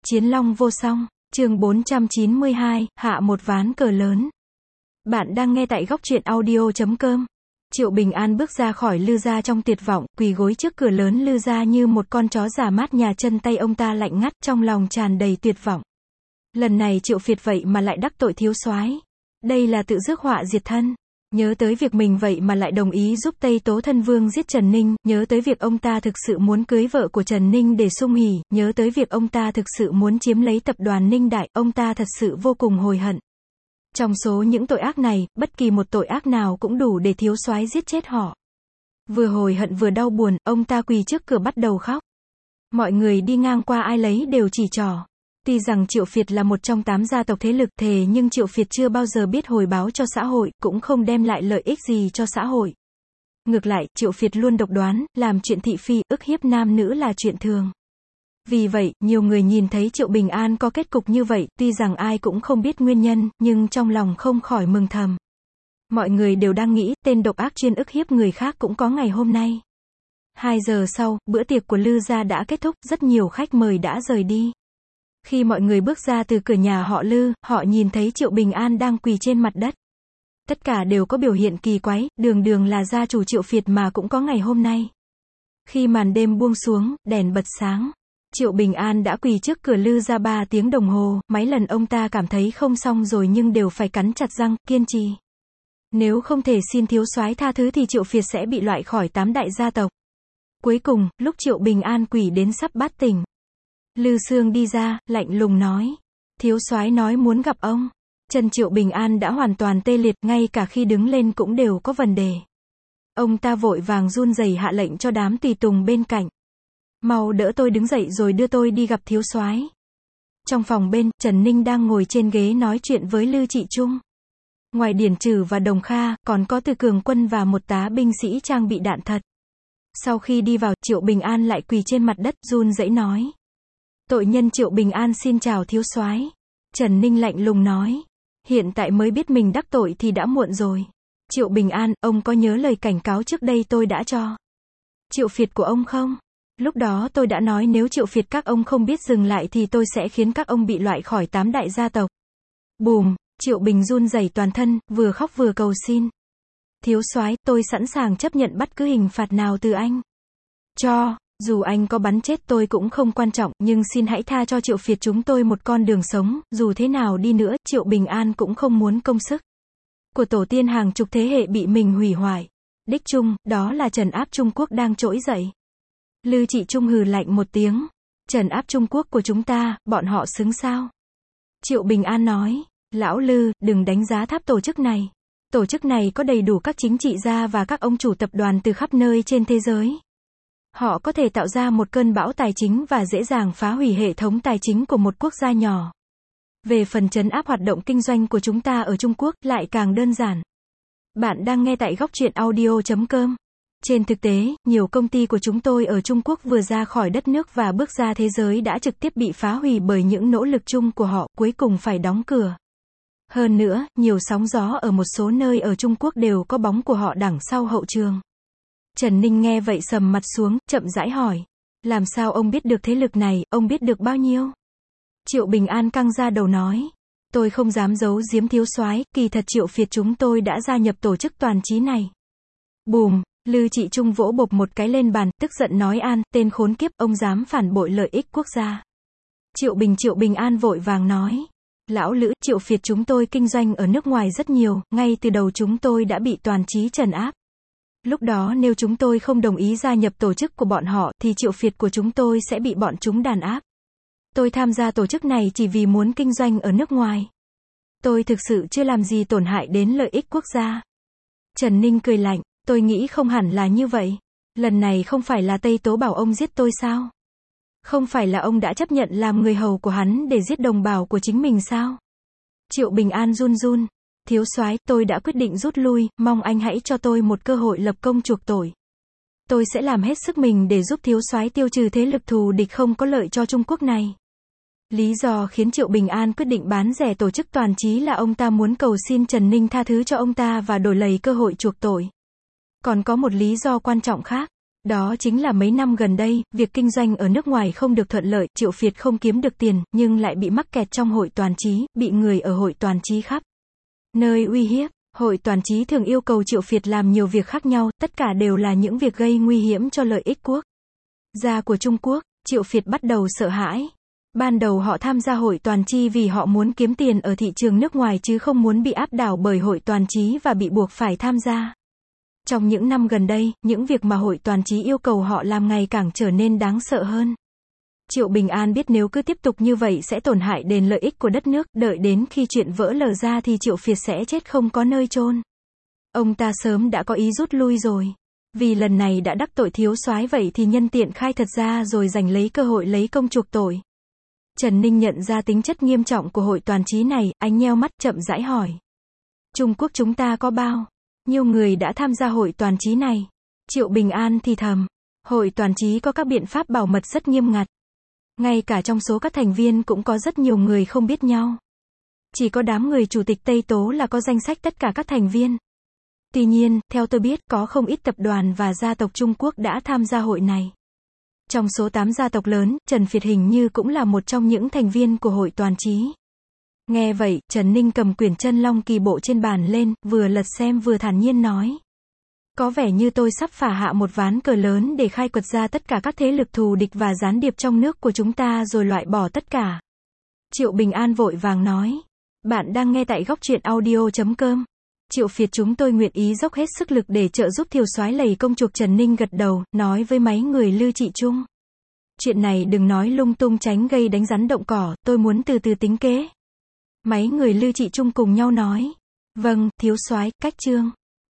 Chiến long vô song, chương 492, hạ một ván cờ lớn. Bạn đang nghe tại góc truyện audio.com. Triệu Bình An bước ra khỏi Lư gia trong tuyệt vọng, quỳ gối trước cửa lớn Lư gia như một con chó giả mát nhà, chân tay ông ta lạnh ngắt, trong lòng tràn đầy tuyệt vọng. Lần này Triệu Việt vậy mà lại đắc tội thiếu soái. Đây là tự rước họa diệt thân. Nhớ tới việc mình vậy mà lại đồng ý giúp Tây Tố Thân Vương giết Trần Ninh, nhớ tới việc ông ta thực sự muốn cưới vợ của Trần Ninh để sung hỉ, nhớ tới việc ông ta thực sự muốn chiếm lấy tập đoàn Ninh Đại, ông ta thật sự vô cùng hối hận. Trong số những tội ác này, bất kỳ một tội ác nào cũng đủ để thiếu soái giết chết họ. Vừa hối hận vừa đau buồn, ông ta quỳ trước cửa bắt đầu khóc. Mọi người đi ngang qua ai lấy đều chỉ trỏ. Tuy rằng Triệu Việt là một trong 8 gia tộc thế lực, thế nhưng Triệu Việt chưa bao giờ biết hồi báo cho xã hội, cũng không đem lại lợi ích gì cho xã hội. Ngược lại, Triệu Việt luôn độc đoán, làm chuyện thị phi, ức hiếp nam nữ là chuyện thường. Vì vậy, nhiều người nhìn thấy Triệu Bình An có kết cục như vậy, tuy rằng ai cũng không biết nguyên nhân, nhưng trong lòng không khỏi mừng thầm. Mọi người đều đang nghĩ, tên độc ác chuyên ức hiếp người khác cũng có ngày hôm nay. 2 giờ sau, bữa tiệc của Lư gia đã kết thúc, rất nhiều khách mời đã rời đi. Khi mọi người bước ra từ cửa nhà họ Lư, họ nhìn thấy Triệu Bình An đang quỳ trên mặt đất. Tất cả đều có biểu hiện kỳ quái, đường là gia chủ Triệu Việt mà cũng có ngày hôm nay. Khi màn đêm buông xuống, đèn bật sáng. Triệu Bình An đã quỳ trước cửa Lư gia 3 tiếng đồng hồ, mấy lần ông ta cảm thấy không xong rồi nhưng đều phải cắn chặt răng, kiên trì. Nếu không thể xin thiếu soái tha thứ thì Triệu Việt sẽ bị loại khỏi 8 đại gia tộc. Cuối cùng, lúc Triệu Bình An quỳ đến sắp bát tỉnh, Lư Sương đi ra, lạnh lùng nói. Thiếu soái nói muốn gặp ông. Chân Triệu Bình An đã hoàn toàn tê liệt, ngay cả khi đứng lên cũng đều có vấn đề. Ông ta vội vàng run rẩy hạ lệnh cho đám tùy tùng bên cạnh. Mau đỡ tôi đứng dậy rồi đưa tôi đi gặp thiếu soái. Trong phòng bên, Trần Ninh đang ngồi trên ghế nói chuyện với Lư Trị Trung. Ngoài Điển Trừ và Đồng Kha, còn có Từ Cường Quân và một tá binh sĩ trang bị đạn thật. Sau khi đi vào, Triệu Bình An lại quỳ trên mặt đất, run rẩy nói. Tội nhân Triệu Bình An xin chào thiếu soái. Trần Ninh lạnh lùng nói. Hiện tại mới biết mình đắc tội thì đã muộn rồi. Triệu Bình An, ông có nhớ lời cảnh cáo trước đây tôi đã cho Triệu Việt của ông không? Lúc đó tôi đã nói nếu Triệu Việt các ông không biết dừng lại thì tôi sẽ khiến các ông bị loại khỏi 8 đại gia tộc. Bùm, Triệu Bình run rẩy toàn thân, vừa khóc vừa cầu xin. Thiếu soái, tôi sẵn sàng chấp nhận bất cứ hình phạt nào từ anh. Dù anh có bắn chết tôi cũng không quan trọng, nhưng xin hãy tha cho Triệu Việt chúng tôi một con đường sống, dù thế nào đi nữa, Triệu Bình An cũng không muốn công sức của tổ tiên hàng chục thế hệ bị mình hủy hoại. Đích Trung, đó là trấn áp Trung Quốc đang trỗi dậy. Lư Trị Trung hừ lạnh một tiếng. Trấn áp Trung Quốc của chúng ta, bọn họ xứng sao? Triệu Bình An nói, lão Lư, đừng đánh giá thấp tổ chức này. Tổ chức này có đầy đủ các chính trị gia và các ông chủ tập đoàn từ khắp nơi trên thế giới. Họ có thể tạo ra một cơn bão tài chính và dễ dàng phá hủy hệ thống tài chính của một quốc gia nhỏ. Về phần trấn áp hoạt động kinh doanh của chúng ta ở Trung Quốc, lại càng đơn giản. Bạn đang nghe tại góc truyện audio.com. Trên thực tế, nhiều công ty của chúng tôi ở Trung Quốc vừa ra khỏi đất nước và bước ra thế giới đã trực tiếp bị phá hủy bởi những nỗ lực chung của họ, cuối cùng phải đóng cửa. Hơn nữa, nhiều sóng gió ở một số nơi ở Trung Quốc đều có bóng của họ đằng sau hậu trường. Trần Ninh nghe vậy sầm mặt xuống, chậm rãi hỏi. Làm sao ông biết được thế lực này, ông biết được bao nhiêu? Triệu Bình An căng ra đầu nói. Tôi không dám giấu giếm thiếu soái, kỳ thật Triệu Việt chúng tôi đã gia nhập tổ chức toàn trí này. Bùm, Lư Trị Trung vỗ bộp một cái lên bàn, tức giận nói An, tên khốn kiếp, ông dám phản bội lợi ích quốc gia. Triệu Bình An vội vàng nói. Lão Lữ, Triệu Việt chúng tôi kinh doanh ở nước ngoài rất nhiều, ngay từ đầu chúng tôi đã bị toàn trí trấn áp. Lúc đó nếu chúng tôi không đồng ý gia nhập tổ chức của bọn họ, thì Triệu Việt của chúng tôi sẽ bị bọn chúng đàn áp. Tôi tham gia tổ chức này chỉ vì muốn kinh doanh ở nước ngoài. Tôi thực sự chưa làm gì tổn hại đến lợi ích quốc gia. Trần Ninh cười lạnh, tôi nghĩ không hẳn là như vậy. Lần này không phải là Tây Tố bảo ông giết tôi sao? Không phải là ông đã chấp nhận làm người hầu của hắn để giết đồng bào của chính mình sao? Triệu Bình An run. Thiếu soái, tôi đã quyết định rút lui, mong anh hãy cho tôi một cơ hội lập công chuộc tội. Tôi sẽ làm hết sức mình để giúp thiếu soái tiêu trừ thế lực thù địch không có lợi cho Trung Quốc này. Lý do khiến Triệu Bình An quyết định bán rẻ tổ chức toàn trí là ông ta muốn cầu xin Trần Ninh tha thứ cho ông ta và đổi lấy cơ hội chuộc tội. Còn có một lý do quan trọng khác. Đó chính là mấy năm gần đây, việc kinh doanh ở nước ngoài không được thuận lợi, Triệu Việt không kiếm được tiền, nhưng lại bị mắc kẹt trong hội toàn trí, bị người ở hội toàn trí khắp nơi uy hiếp. Hội toàn trí thường yêu cầu Triệu Việt làm nhiều việc khác nhau, tất cả đều là những việc gây nguy hiểm cho lợi ích quốc gia của Trung Quốc. Triệu Việt bắt đầu sợ hãi. Ban đầu họ tham gia hội toàn chi vì họ muốn kiếm tiền ở thị trường nước ngoài chứ không muốn bị áp đảo bởi hội toàn trí và bị buộc phải tham gia. Trong những năm gần đây, những việc mà hội toàn trí yêu cầu họ làm ngày càng trở nên đáng sợ hơn. Triệu Bình An biết nếu cứ tiếp tục như vậy sẽ tổn hại đến lợi ích của đất nước, đợi đến khi chuyện vỡ lở ra thì Triệu Việt sẽ chết không có nơi chôn. Ông ta sớm đã có ý rút lui rồi. Vì lần này đã đắc tội thiếu soái vậy thì nhân tiện khai thật ra rồi giành lấy cơ hội lấy công chuộc tội. Trần Ninh nhận ra tính chất nghiêm trọng của hội toàn trí này, anh nheo mắt chậm rãi hỏi. Trung Quốc chúng ta có bao nhiêu người đã tham gia hội toàn trí này? Triệu Bình An thì thầm. Hội toàn trí có các biện pháp bảo mật rất nghiêm ngặt. Ngay cả trong số các thành viên cũng có rất nhiều người không biết nhau. Chỉ có đám người chủ tịch Tây Tố là có danh sách tất cả các thành viên. Tuy nhiên, theo tôi biết, có không ít tập đoàn và gia tộc Trung Quốc đã tham gia hội này. Trong số 8 gia tộc lớn, Trần Việt hình như cũng là một trong những thành viên của hội toàn trí. Nghe vậy, Trần Ninh cầm quyển Chân Long Kỳ Bộ trên bàn lên, vừa lật xem vừa thản nhiên nói. Có vẻ như tôi sắp phả hạ một ván cờ lớn để khai quật ra tất cả các thế lực thù địch và gián điệp trong nước của chúng ta rồi loại bỏ tất cả. Triệu Bình An vội vàng nói. Bạn đang nghe tại goctruyện.audio.com. Triệu Việt chúng tôi nguyện ý dốc hết sức lực để trợ giúp Thiều soái lầy công chuộc. Trần Ninh gật đầu, nói với mấy người Lư Trị Trung. Chuyện này đừng nói lung tung tránh gây đánh rắn động cỏ, tôi muốn từ từ tính kế. Mấy người Lư Trị Trung cùng nhau nói. Vâng, thiếu soái, cách trương.